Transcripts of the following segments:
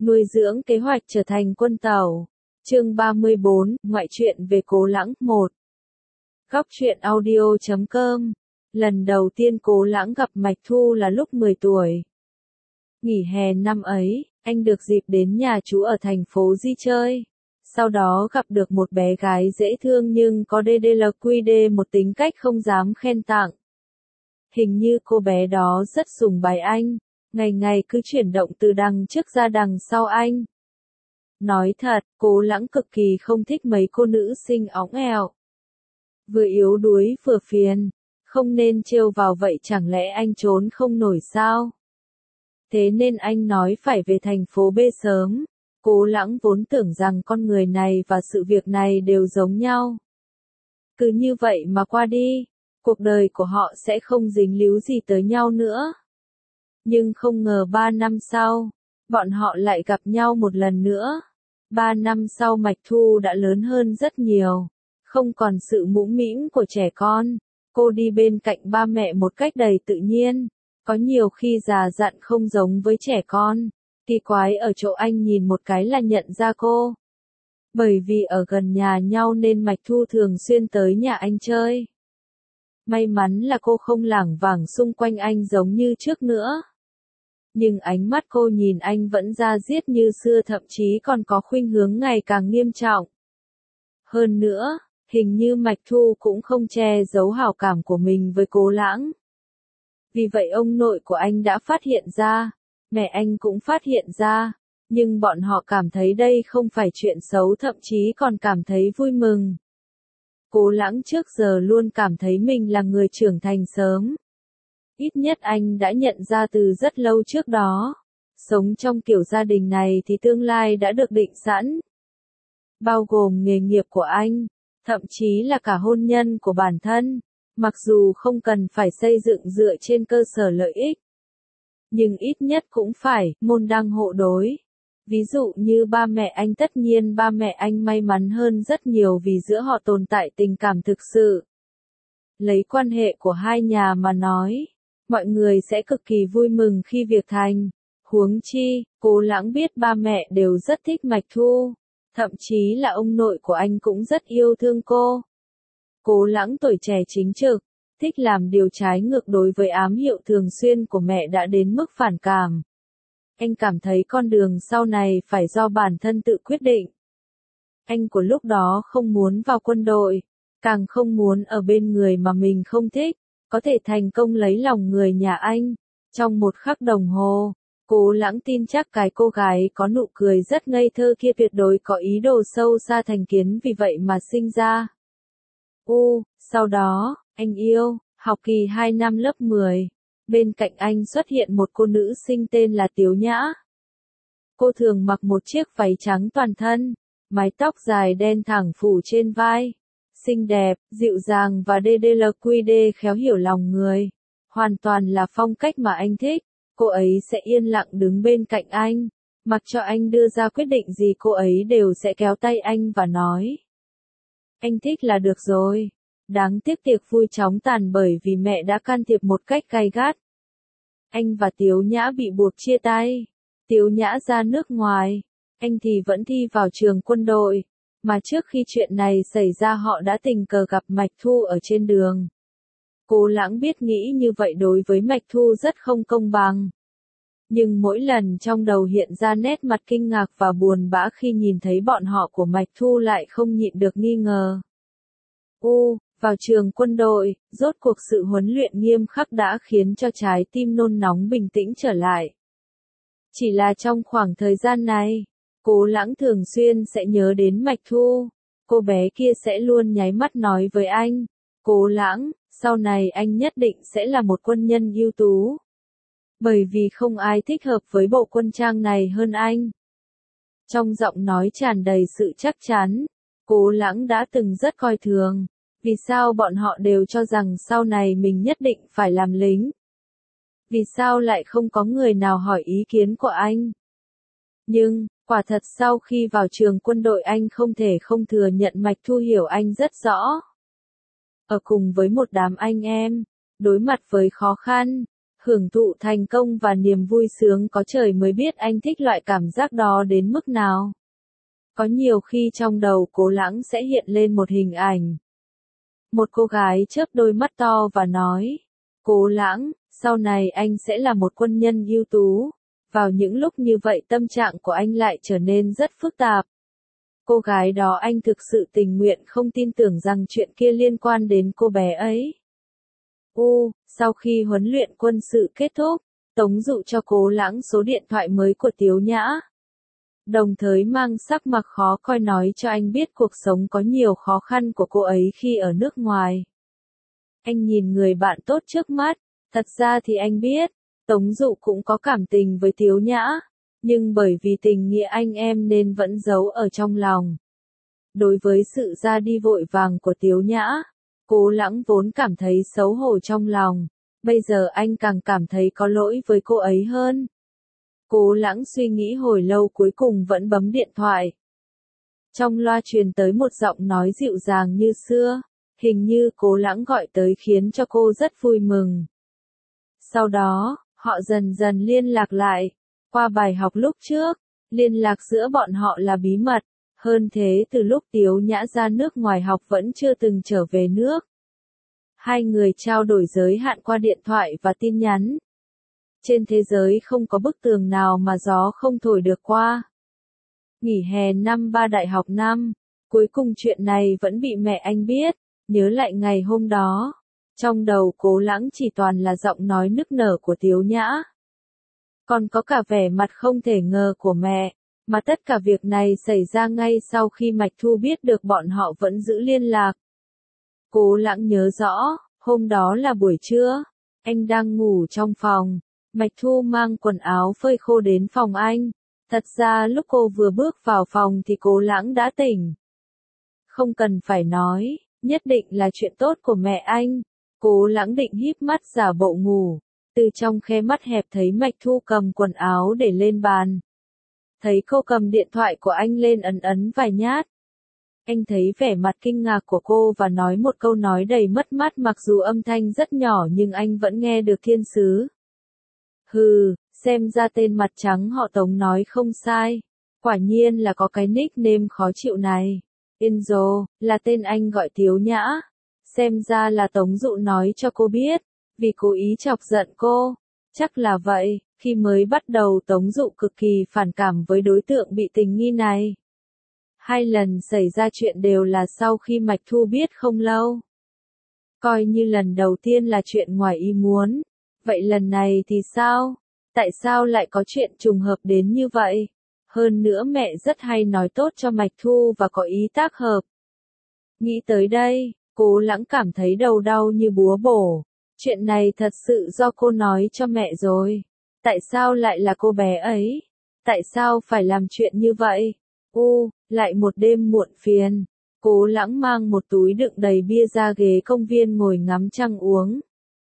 Nuôi dưỡng kế hoạch trở thành quân tàu. Chương 34, ngoại truyện về Cố Lãng 1. Góc truyện audio.com. Lần đầu tiên Cố Lãng gặp Mạch Thu là lúc 10 tuổi. Nghỉ hè năm ấy, anh được dịp đến nhà chú ở thành phố Di chơi. Sau đó gặp được một bé gái dễ thương nhưng có DDLQD một tính cách không dám khen tặng. Hình như cô bé đó rất sùng bái anh, ngày ngày cứ chuyển động từ đằng trước ra đằng sau anh. Nói thật, Cố Lãng cực kỳ không thích mấy cô nữ sinh óng ẻo. Vừa yếu đuối vừa phiền, không nên trêu vào vậy chẳng lẽ anh trốn không nổi sao? Thế nên anh nói phải về thành phố B sớm. Cố Lãng vốn tưởng rằng con người này và sự việc này đều giống nhau. Cứ như vậy mà qua đi, cuộc đời của họ sẽ không dính líu gì tới nhau nữa. Nhưng không ngờ 3 năm sau, bọn họ lại gặp nhau một lần nữa. 3 năm sau Mạch Thu đã lớn hơn rất nhiều, không còn sự mũm mĩm của trẻ con. Cô đi bên cạnh ba mẹ một cách đầy tự nhiên, có nhiều khi già dặn không giống với trẻ con. Kỳ quái ở chỗ anh nhìn một cái là nhận ra cô. Bởi vì ở gần nhà nhau nên Mạch Thu thường xuyên tới nhà anh chơi. May mắn là cô không lảng vảng xung quanh anh giống như trước nữa. Nhưng ánh mắt cô nhìn anh vẫn da diết như xưa, thậm chí còn có khuynh hướng ngày càng nghiêm trọng. Hơn nữa, hình như Mạch Thu cũng không che giấu hảo cảm của mình với Cố Lãng. Vì vậy ông nội của anh đã phát hiện ra, mẹ anh cũng phát hiện ra, nhưng bọn họ cảm thấy đây không phải chuyện xấu, thậm chí còn cảm thấy vui mừng. Cố Lãng trước giờ luôn cảm thấy mình là người trưởng thành sớm. Ít nhất anh đã nhận ra từ rất lâu trước đó. Sống trong kiểu gia đình này thì tương lai đã được định sẵn. Bao gồm nghề nghiệp của anh, thậm chí là cả hôn nhân của bản thân, mặc dù không cần phải xây dựng dựa trên cơ sở lợi ích. Nhưng ít nhất cũng phải môn đăng hộ đối. Ví dụ như ba mẹ anh, tất nhiên ba mẹ anh may mắn hơn rất nhiều vì giữa họ tồn tại tình cảm thực sự. Lấy quan hệ của hai nhà mà nói, mọi người sẽ cực kỳ vui mừng khi việc thành. Huống chi, Cố Lãng biết ba mẹ đều rất thích Mạch Thu, thậm chí là ông nội của anh cũng rất yêu thương cô. Cố Lãng tuổi trẻ chính trực, thích làm điều trái ngược đối với ám hiệu thường xuyên của mẹ đã đến mức phản cảm. Anh cảm thấy con đường sau này phải do bản thân tự quyết định. Anh của lúc đó không muốn vào quân đội, càng không muốn ở bên người mà mình không thích, có thể thành công lấy lòng người nhà anh. Trong một khắc đồng hồ, Cố Lãng tin chắc cái cô gái có nụ cười rất ngây thơ kia tuyệt đối có ý đồ sâu xa thành kiến, vì vậy mà sinh ra. Sau đó, anh yêu, học kỳ 2 năm lớp 10. Bên cạnh anh xuất hiện một cô nữ sinh tên là Tiếu Nhã. Cô thường mặc một chiếc váy trắng toàn thân, mái tóc dài đen thẳng phủ trên vai. Xinh đẹp, dịu dàng và DDLQD khéo hiểu lòng người. Hoàn toàn là phong cách mà anh thích. Cô ấy sẽ yên lặng đứng bên cạnh anh. Mặc cho anh đưa ra quyết định gì cô ấy đều sẽ kéo tay anh và nói: anh thích là được rồi. Đáng tiếc tiệc vui chóng tàn bởi vì mẹ đã can thiệp một cách gay gắt. Anh và Tiếu Nhã bị buộc chia tay. Tiếu Nhã ra nước ngoài, anh thì vẫn thi vào trường quân đội. Mà trước khi chuyện này xảy ra họ đã tình cờ gặp Mạch Thu ở trên đường. Cố Lãng biết nghĩ như vậy đối với Mạch Thu rất không công bằng. Nhưng mỗi lần trong đầu hiện ra nét mặt kinh ngạc và buồn bã khi nhìn thấy bọn họ của Mạch Thu lại không nhịn được nghi ngờ. Vào trường quân đội, rốt cuộc sự huấn luyện nghiêm khắc đã khiến cho trái tim nôn nóng bình tĩnh trở lại. Chỉ là trong khoảng thời gian này, Cố Lãng thường xuyên sẽ nhớ đến Mạch Thu. Cô bé kia sẽ luôn nháy mắt nói với anh: Cố Lãng, sau này anh nhất định sẽ là một quân nhân ưu tú. Bởi vì không ai thích hợp với bộ quân trang này hơn anh. Trong giọng nói tràn đầy sự chắc chắn, Cố Lãng đã từng rất coi thường. Vì sao bọn họ đều cho rằng sau này mình nhất định phải làm lính? Vì sao lại không có người nào hỏi ý kiến của anh? Nhưng, quả thật sau khi vào trường quân đội anh không thể không thừa nhận Mạch Thu hiểu anh rất rõ. Ở cùng với một đám anh em, đối mặt với khó khăn, Hưởng thụ thành công và niềm vui sướng có trời mới biết anh thích loại cảm giác đó đến mức nào. Có nhiều khi trong đầu Cố Lãng sẽ hiện lên một hình ảnh. Một cô gái chớp đôi mắt to và nói, Cố Lãng, sau này anh sẽ là một quân nhân ưu tú. Vào những lúc như vậy tâm trạng của anh lại trở nên rất phức tạp. Cô gái đó anh thực sự tình nguyện không tin tưởng rằng chuyện kia liên quan đến cô bé ấy. Sau khi huấn luyện quân sự kết thúc, Tống Dụ cho Cố Lãng số điện thoại mới của Tiếu Nhã. Đồng thời mang sắc mặt khó coi nói cho anh biết cuộc sống có nhiều khó khăn của cô ấy khi ở nước ngoài. Anh nhìn người bạn tốt trước mắt, thật ra thì anh biết, Tống Dụ cũng có cảm tình với Tiếu Nhã, nhưng bởi vì tình nghĩa anh em nên vẫn giấu ở trong lòng. Đối với sự ra đi vội vàng của Tiếu Nhã, Cố Lãng vốn cảm thấy xấu hổ trong lòng, bây giờ anh càng cảm thấy có lỗi với cô ấy hơn. Cố Lãng suy nghĩ hồi lâu cuối cùng vẫn bấm điện thoại. Trong loa truyền tới một giọng nói dịu dàng như xưa, hình như Cố Lãng gọi tới khiến cho cô rất vui mừng. Sau đó, họ dần dần liên lạc lại. Qua bài học lúc trước, liên lạc giữa bọn họ là bí mật, hơn thế từ lúc Tiếu Nhã ra nước ngoài học vẫn chưa từng trở về nước. Hai người trao đổi giới hạn qua điện thoại và tin nhắn. Trên thế giới không có bức tường nào mà gió không thổi được qua. Nghỉ hè năm 3 đại học năm, cuối cùng chuyện này vẫn bị mẹ anh biết, nhớ lại ngày hôm đó. Trong đầu Cố Lãng chỉ toàn là giọng nói nức nở của Tiếu Nhã. Còn có cả vẻ mặt không thể ngờ của mẹ, mà tất cả việc này xảy ra ngay sau khi Mạch Thu biết được bọn họ vẫn giữ liên lạc. Cố Lãng nhớ rõ, hôm đó là buổi trưa, anh đang ngủ trong phòng, Mạch Thu mang quần áo phơi khô đến phòng anh. Thật ra lúc cô vừa bước vào phòng thì Cố Lãng đã tỉnh. Không cần phải nói, nhất định là chuyện tốt của mẹ anh. Cố Lãng định híp mắt giả bộ ngủ, từ trong khe mắt hẹp thấy Mạch Thu cầm quần áo để lên bàn. Thấy cô cầm điện thoại của anh lên ấn ấn vài nhát. Anh thấy vẻ mặt kinh ngạc của cô và nói một câu nói đầy mất mát mặc dù âm thanh rất nhỏ nhưng anh vẫn nghe được thiên sứ. Hừ, xem ra tên mặt trắng họ Tống nói không sai. Quả nhiên là có cái nickname khó chịu này. Enzo, là tên anh gọi Tiếu Nhã. Xem ra là Tống Dụ nói cho cô biết, vì cố ý chọc giận cô. Chắc là vậy, khi mới bắt đầu Tống Dụ cực kỳ phản cảm với đối tượng bị tình nghi này. 2 lần xảy ra chuyện đều là sau khi Mạch Thu biết không lâu. Coi như lần đầu tiên là chuyện ngoài ý muốn. Vậy lần này thì sao? Tại sao lại có chuyện trùng hợp đến như vậy? Hơn nữa mẹ rất hay nói tốt cho Mạch Thu và có ý tác hợp. Nghĩ tới đây, Cố Lãng cảm thấy đầu đau như búa bổ. Chuyện này thật sự do cô nói cho mẹ rồi. Tại sao lại là cô bé ấy? Tại sao phải làm chuyện như vậy? Lại một đêm muộn phiền. Cố Lãng mang một túi đựng đầy bia ra ghế công viên ngồi ngắm trăng uống.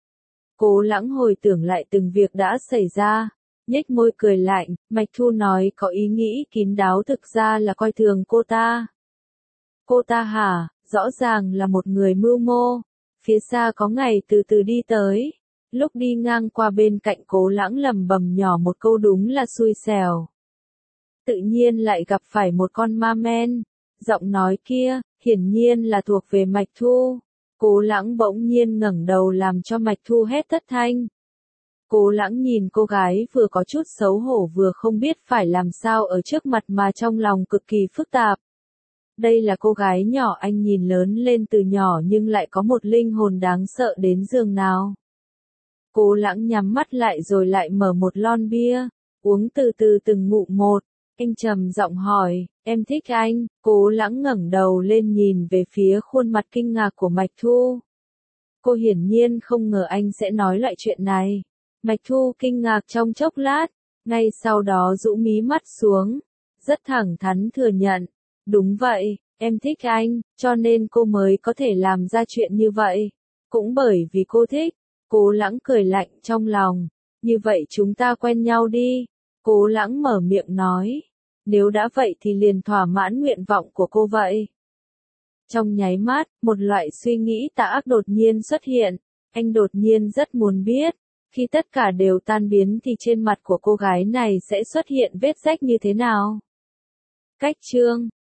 Cố Lãng hồi tưởng lại từng việc đã xảy ra. Nhếch môi cười lạnh, Mạch Thu nói có ý nghĩ kín đáo thực ra là coi thường cô ta. Cô ta hả, rõ ràng là một người mưu mô. Phía xa có ngày từ từ đi tới. Lúc đi ngang qua bên cạnh Cố Lãng lầm bầm nhỏ một câu đúng là xui xẻo. Tự nhiên lại gặp phải một con ma men. Giọng nói kia, hiển nhiên là thuộc về Mạch Thu. Cố Lãng bỗng nhiên ngẩng đầu làm cho Mạch Thu hét thất thanh. Cố Lãng nhìn cô gái vừa có chút xấu hổ vừa không biết phải làm sao ở trước mặt mà trong lòng cực kỳ phức tạp. Đây là cô gái nhỏ anh nhìn lớn lên từ nhỏ nhưng lại có một linh hồn đáng sợ đến giường nào. Cố Lãng nhắm mắt lại rồi lại mở một lon bia, uống từ từ từng ngụm một. Anh trầm giọng hỏi, em thích anh? Cố Lãng ngẩng đầu lên nhìn về phía khuôn mặt kinh ngạc của Mạch Thu. Cô hiển nhiên không ngờ anh sẽ nói loại chuyện này. Mạch Thu kinh ngạc trong chốc lát, ngay sau đó rũ mí mắt xuống, rất thẳng thắn thừa nhận. Đúng vậy, em thích anh, cho nên cô mới có thể làm ra chuyện như vậy. Cũng bởi vì cô thích. Cố Lãng cười lạnh trong lòng. Như vậy chúng ta quen nhau đi. Cố Lãng mở miệng nói. Nếu đã vậy thì liền thỏa mãn nguyện vọng của cô vậy. Trong nháy mắt, một loại suy nghĩ tà ác đột nhiên xuất hiện. Anh đột nhiên rất muốn biết. Khi tất cả đều tan biến thì trên mặt của cô gái này sẽ xuất hiện vết rách như thế nào? Cách chương